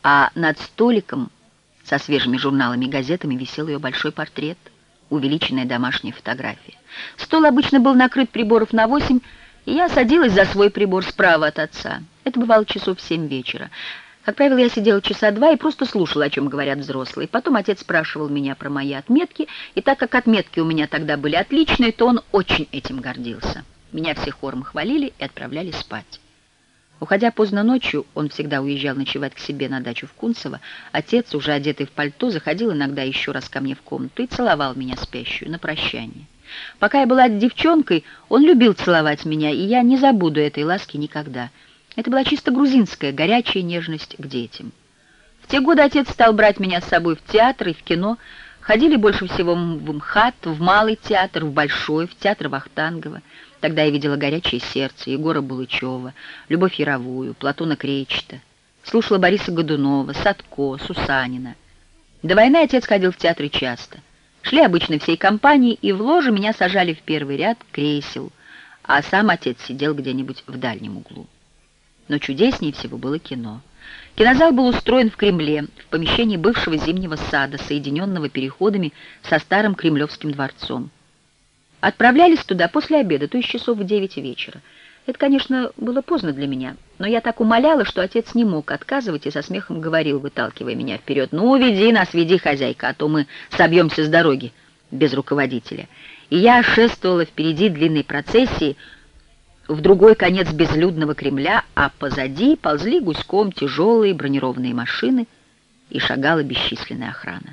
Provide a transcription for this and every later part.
а над столиком со свежими журналами и газетами висел ее большой портрет, увеличенная домашняя фотография. Стол обычно был накрыт приборов на 8, и я садилась за свой прибор справа от отца. Это бывало часов в 7 вечера. Как правило, я сидела часа 2 и просто слушала, о чем говорят взрослые. Потом отец спрашивал меня про мои отметки, и так как отметки у меня тогда были отличные, то он очень этим гордился. Меня все хором хвалили и отправляли спать. Уходя поздно ночью, он всегда уезжал ночевать к себе на дачу в Кунцево. Отец, уже одетый в пальто, заходил иногда еще раз ко мне в комнату и целовал меня спящую на прощание. Пока я была девчонкой, он любил целовать меня, и я не забуду этой ласки никогда. Это была чисто грузинская, горячая нежность к детям. В те годы отец стал брать меня с собой в театр и в кино. Ходили больше всего в МХАТ, в Малый театр, в Большой, в театр Вахтангова. Тогда я видела «Горячее сердце», Егора Булычева, Любовь Яровую, Платона Кречета. Слушала Бориса Годунова, Садко, Сусанина. До войны отец ходил в театры часто. Шли обычно всей компанией, и в ложе меня сажали в первый ряд кресел, а сам отец сидел где-нибудь в дальнем углу. Но чудеснее всего было кино. Кинозал был устроен в Кремле, в помещении бывшего Зимнего сада, соединенного переходами со старым Кремлевским дворцом. Отправлялись туда после обеда, то есть часов в 9 вечера. Это, конечно, было поздно для меня, но я так умоляла, что отец не мог отказывать и со смехом говорил, выталкивая меня вперед: «Ну, веди нас, веди, хозяйка, а то мы собьемся с дороги без руководителя». И я шествовала впереди длинной процессии в другой конец безлюдного Кремля, а позади ползли гуськом тяжелые бронированные машины и шагала бесчисленная охрана.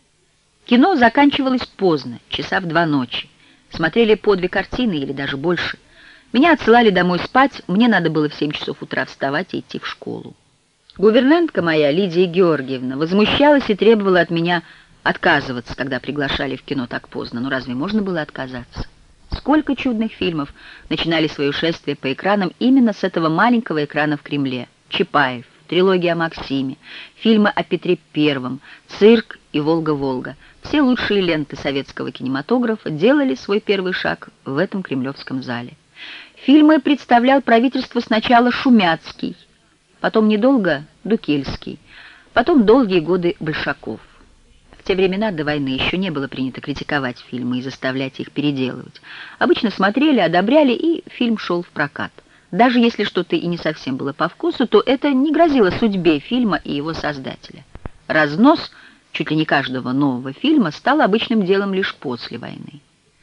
Кино заканчивалось поздно, часа в 2 ночи. Смотрели по 2 картины или даже больше. Меня отсылали домой спать, мне надо было в 7 часов утра вставать и идти в школу. Гувернантка моя, Лидия Георгиевна, возмущалась и требовала от меня отказываться, когда приглашали в кино так поздно. Ну разве можно было отказаться? Сколько чудных фильмов начинали свое шествие по экранам именно с этого маленького экрана в Кремле. Чапаев, трилогия о Максиме, фильмы о Петре Первом, «Цирк» и «Волга-Волга». Все лучшие ленты советского кинематографа делали свой первый шаг в этом кремлевском зале. Фильмы представлял правительство сначала Шумяцкий, потом недолго Дукельский, потом долгие годы Большаков. В те времена до войны еще не было принято критиковать фильмы и заставлять их переделывать. Обычно смотрели, одобряли, и фильм шел в прокат. Даже если что-то и не совсем было по вкусу, то это не грозило судьбе фильма и его создателя. Разнос чуть ли не каждого нового фильма стал обычным делом лишь после войны.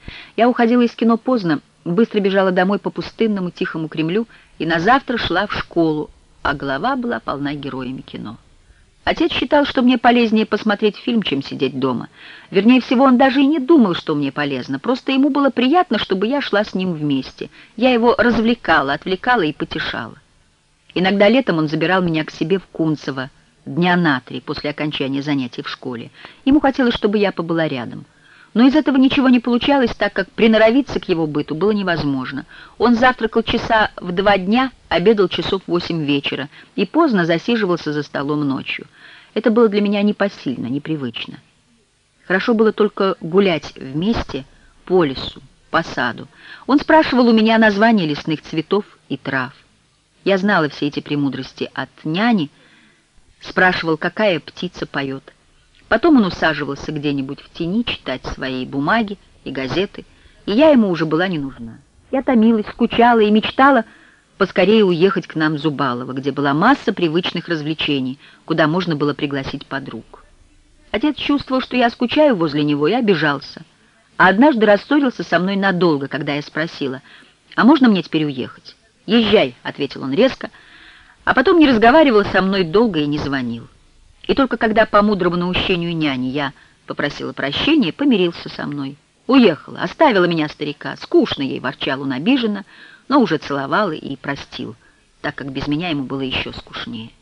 Я уходила из кино поздно, быстро бежала домой по пустынному тихому Кремлю и на завтра шла в школу, а голова была полна героями кино. Отец считал, что мне полезнее посмотреть фильм, чем сидеть дома. Вернее всего, он даже и не думал, что мне полезно. Просто ему было приятно, чтобы я шла с ним вместе. Я его развлекала, отвлекала и потешала. Иногда летом он забирал меня к себе в Кунцево дня на 3 после окончания занятий в школе. Ему хотелось, чтобы я побыла рядом. Но из этого ничего не получалось, так как приноровиться к его быту было невозможно. Он завтракал часа в 2 дня, обедал часов в 8 вечера и поздно засиживался за столом ночью. Это было для меня непосильно, непривычно. Хорошо было только гулять вместе по лесу, по саду. Он спрашивал у меня названия лесных цветов и трав. Я знала все эти премудрости от няни, спрашивал, какая птица поет. Потом он усаживался где-нибудь в тени читать свои бумаги и газеты, и я ему уже была не нужна. Я томилась, скучала и мечтала поскорее уехать к нам в Зубалово, где была масса привычных развлечений, куда можно было пригласить подруг. Отец чувствовал, что я скучаю возле него, и обижался. А однажды рассорился со мной надолго, когда я спросила: «А можно мне теперь уехать?» «Езжай», — ответил он резко, а потом не разговаривал со мной долго и не звонил. И только когда по мудрому наущению няни я попросила прощения, помирился со мной. Уехала, оставила меня старика. Скучно ей, ворчал он обиженно, но уже целовал и простил, так как без меня ему было еще скучнее.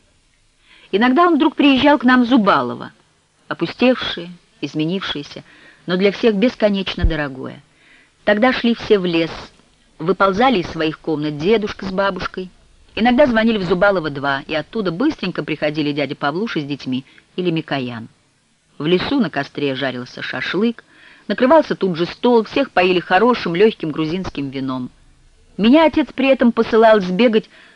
Иногда он вдруг приезжал к нам в Зубалово, опустевшее, изменившееся, но для всех бесконечно дорогое. Тогда шли все в лес, выползали из своих комнат дедушка с бабушкой. Иногда звонили в Зубалово-2, и оттуда быстренько приходили дядя Павлуша с детьми или Микоян. В лесу на костре жарился шашлык, накрывался тут же стол, всех поили хорошим, легким грузинским вином. Меня отец при этом посылал сбегать